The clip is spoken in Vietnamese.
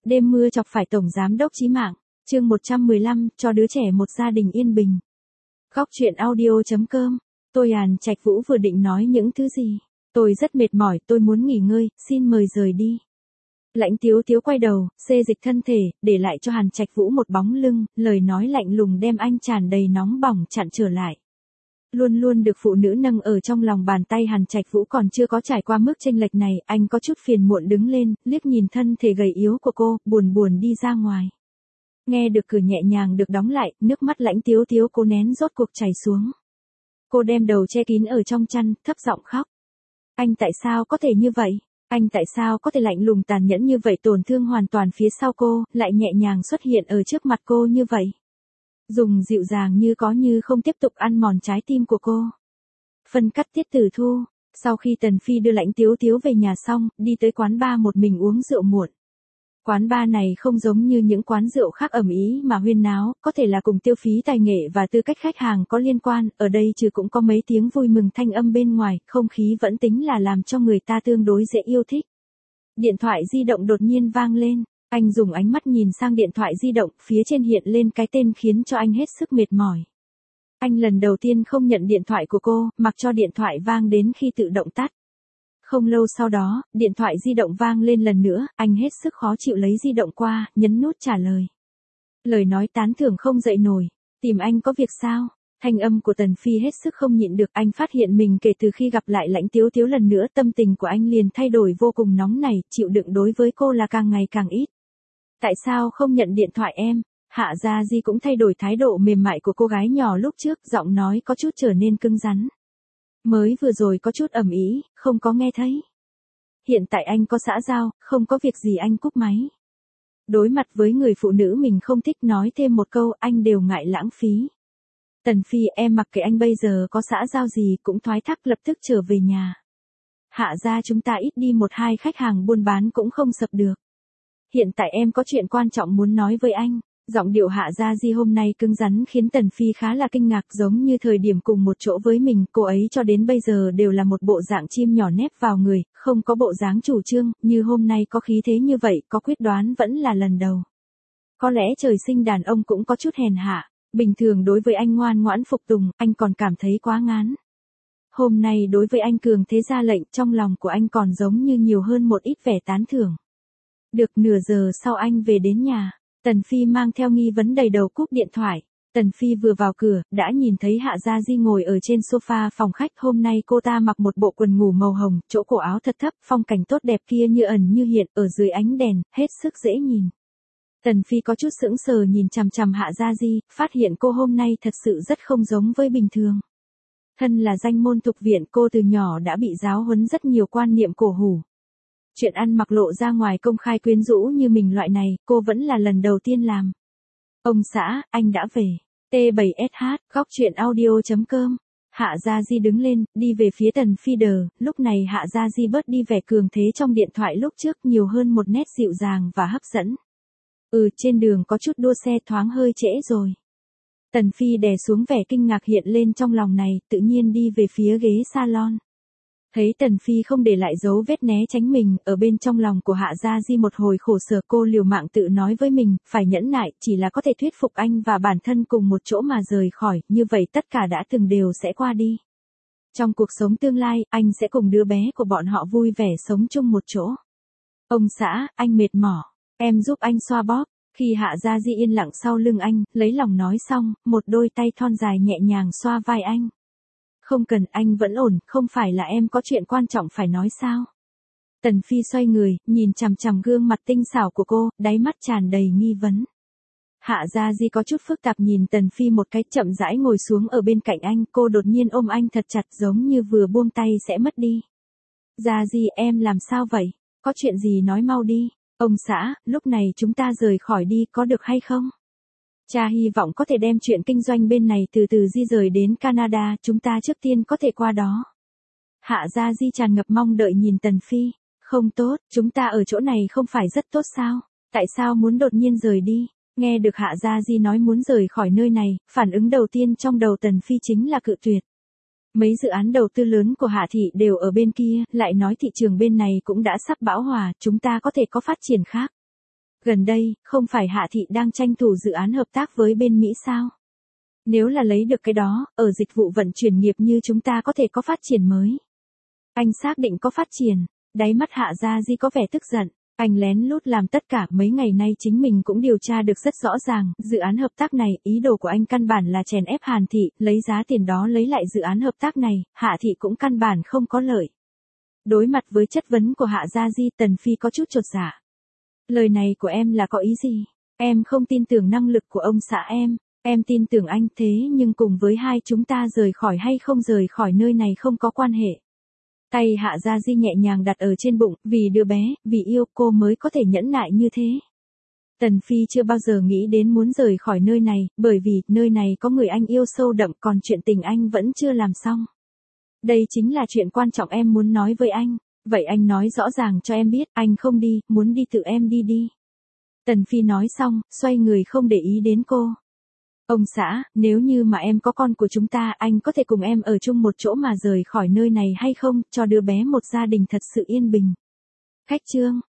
Đêm mưa chọc phải tổng giám đốc chí mạng. Chương 115, cho đứa trẻ một gia đình yên bình. Góc truyện audio.com. Tôi Trạch Vũ vừa định nói những thứ gì. Tôi rất mệt mỏi, tôi muốn nghỉ ngơi, xin mời rời đi. Lãnh Tiếu Tiếu quay đầu, xê dịch thân thể, để lại cho Trạch Vũ một bóng lưng, lời nói lạnh lùng đem anh tràn đầy nóng bỏng chặn trở lại. Luôn luôn được phụ nữ nâng ở trong lòng bàn tay Trạch Vũ còn chưa có trải qua mức chênh lệch này, anh có chút phiền muộn đứng lên, liếc nhìn thân thể gầy yếu của cô, buồn buồn đi ra ngoài. Nghe được cửa nhẹ nhàng được đóng lại, nước mắt Lãnh Tiếu Tiếu cố nén rốt cuộc chảy xuống. Cô đem đầu che kín ở trong chăn, thấp giọng khóc. Anh tại sao có thể như vậy? Anh tại sao có thể lạnh lùng tàn nhẫn như vậy, tổn thương hoàn toàn phía sau cô, lại nhẹ nhàng xuất hiện ở trước mặt cô như vậy? Dùng dịu dàng như có như không tiếp tục ăn mòn trái tim của cô. Phân cắt tiết tử thu. Sau khi Tần Phi đưa Lãnh Tiếu Tiếu về nhà xong, đi tới quán bar một mình uống rượu muộn. Quán bar này không giống như những quán rượu khác ầm ĩ mà huyên náo, có thể là cùng tiêu phí tài nghệ và tư cách khách hàng có liên quan, ở đây trừ cũng có mấy tiếng vui mừng thanh âm bên ngoài, không khí vẫn tính là làm cho người ta tương đối dễ yêu thích. Điện thoại di động đột nhiên vang lên, anh dùng ánh mắt nhìn sang điện thoại di động, phía trên hiện lên cái tên khiến cho anh hết sức mệt mỏi. Anh lần đầu tiên không nhận điện thoại của cô, mặc cho điện thoại vang đến khi tự động tắt. Không lâu sau đó, điện thoại di động vang lên lần nữa, anh hết sức khó chịu lấy di động qua, nhấn nút trả lời. Lời nói tán thưởng không dậy nổi, tìm anh có việc sao? Thanh âm của Tần Phi hết sức không nhịn được, anh phát hiện mình kể từ khi gặp lại Lãnh Tiếu Tiếu lần nữa, tâm tình của anh liền thay đổi vô cùng nóng nảy, chịu đựng đối với cô là càng ngày càng ít. Tại sao không nhận điện thoại em? Hạ Gia Di cũng thay đổi thái độ mềm mại của cô gái nhỏ lúc trước, giọng nói có chút trở nên cứng rắn. Mới vừa rồi có chút ầm ĩ, không có nghe thấy. Hiện tại anh có xã giao, không có việc gì anh cúp máy. Đối mặt với người phụ nữ mình không thích, nói thêm một câu anh đều ngại lãng phí. Tần Phi, em mặc kệ anh bây giờ có xã giao gì cũng thoái thác, lập tức trở về nhà. Hạ gia chúng ta ít đi một hai khách hàng buôn bán cũng không sập được. Hiện tại em có chuyện quan trọng muốn nói với anh. Giọng điệu Hạ Gia Di hôm nay cứng rắn khiến Tần Phi khá là kinh ngạc, giống như thời điểm cùng một chỗ với mình, cô ấy cho đến bây giờ đều là một bộ dạng chim nhỏ nép vào người, không có bộ dáng chủ trương, như hôm nay có khí thế như vậy, có quyết đoán vẫn là lần đầu. Có lẽ trời sinh đàn ông cũng có chút hèn hạ, bình thường đối với anh ngoan ngoãn phục tùng, anh còn cảm thấy quá ngán. Hôm nay đối với anh cường thế ra lệnh, trong lòng của anh còn giống như nhiều hơn một ít vẻ tán thưởng. Được nửa giờ sau anh về đến nhà. Tần Phi mang theo nghi vấn đầy đầu cúp điện thoại. Tần Phi vừa vào cửa, đã nhìn thấy Hạ Gia Di ngồi ở trên sofa phòng khách. Hôm nay cô ta mặc một bộ quần ngủ màu hồng, chỗ cổ áo thật thấp, phong cảnh tốt đẹp kia như ẩn như hiện, ở dưới ánh đèn, hết sức dễ nhìn. Tần Phi có chút sững sờ nhìn chằm chằm Hạ Gia Di, phát hiện cô hôm nay thật sự rất không giống với bình thường. Thân là danh môn thục viện, cô từ nhỏ đã bị giáo huấn rất nhiều quan niệm cổ hủ. Chuyện ăn mặc lộ ra ngoài công khai quyến rũ như mình loại này, cô vẫn là lần đầu tiên làm. Ông xã, anh đã về. T7SH, góc truyện audio.com. Hạ Gia Di đứng lên, đi về phía Tần Phi đờ, lúc này Hạ Gia Di bớt đi vẻ cường thế trong điện thoại lúc trước, nhiều hơn một nét dịu dàng và hấp dẫn. Trên đường có chút đua xe, thoáng hơi trễ rồi. Tần Phi đè xuống vẻ kinh ngạc hiện lên trong lòng này, tự nhiên đi về phía ghế salon. Thấy Tần Phi không để lại dấu vết né tránh mình, ở bên trong lòng của Hạ Gia Di một hồi khổ sở, cô liều mạng tự nói với mình, phải nhẫn nại, chỉ là có thể thuyết phục anh và bản thân cùng một chỗ mà rời khỏi, như vậy tất cả đã từng đều sẽ qua đi. Trong cuộc sống tương lai, anh sẽ cùng đứa bé của bọn họ vui vẻ sống chung một chỗ. Ông xã, anh mệt mỏi, em giúp anh xoa bóp. Khi Hạ Gia Di yên lặng sau lưng anh, lấy lòng nói xong, một đôi tay thon dài nhẹ nhàng xoa vai anh. Không cần, anh vẫn ổn, không phải là em có chuyện quan trọng phải nói sao? Tần Phi xoay người, nhìn chằm chằm gương mặt tinh xảo của cô, đáy mắt tràn đầy nghi vấn. Hạ Gia Di có chút phức tạp nhìn Tần Phi một cái, chậm rãi ngồi xuống ở bên cạnh anh, cô đột nhiên ôm anh thật chặt giống như vừa buông tay sẽ mất đi. Gia Di, em làm sao vậy? Có chuyện gì nói mau đi. Ông xã, lúc này chúng ta rời khỏi đi, có được hay không? Cha hy vọng có thể đem chuyện kinh doanh bên này từ từ di rời đến Canada, chúng ta trước tiên có thể qua đó. Hạ Gia Di tràn ngập mong đợi nhìn Tần Phi. Không tốt, chúng ta ở chỗ này không phải rất tốt sao? Tại sao muốn đột nhiên rời đi? Nghe được Hạ Gia Di nói muốn rời khỏi nơi này, phản ứng đầu tiên trong đầu Tần Phi chính là cự tuyệt. Mấy dự án đầu tư lớn của Hạ thị đều ở bên kia, lại nói thị trường bên này cũng đã sắp bão hòa, chúng ta có thể có phát triển khác. Gần đây, không phải Hạ Thị đang tranh thủ dự án hợp tác với bên Mỹ sao? Nếu là lấy được cái đó, ở dịch vụ vận chuyển nghiệp như chúng ta có thể có phát triển mới. Anh xác định có phát triển. Đáy mắt Hạ Gia Di có vẻ tức giận. Anh lén lút làm tất cả, mấy ngày nay chính mình cũng điều tra được rất rõ ràng, dự án hợp tác này, ý đồ của anh căn bản là chèn ép Hàn Thị, lấy giá tiền đó lấy lại dự án hợp tác này, Hạ Thị cũng căn bản không có lợi. Đối mặt với chất vấn của Hạ Gia Di, Tần Phi có chút chột dạ. Lời này của em là có ý gì? Em không tin tưởng năng lực của ông xã em tin tưởng anh, thế nhưng cùng với hai chúng ta rời khỏi hay không rời khỏi nơi này không có quan hệ. Tay Hạ Gia Di nhẹ nhàng đặt ở trên bụng, vì đứa bé, vì yêu cô mới có thể nhẫn nại như thế. Tần Phi chưa bao giờ nghĩ đến muốn rời khỏi nơi này, bởi vì nơi này có người anh yêu sâu đậm, còn chuyện tình anh vẫn chưa làm xong. Đây chính là chuyện quan trọng em muốn nói với anh. Vậy anh nói rõ ràng cho em biết, anh không đi, muốn đi tự em đi đi. Tần Phi nói xong, xoay người không để ý đến cô. Ông xã, nếu như mà em có con của chúng ta, anh có thể cùng em ở chung một chỗ mà rời khỏi nơi này hay không, cho đứa bé một gia đình thật sự yên bình. Khách trương,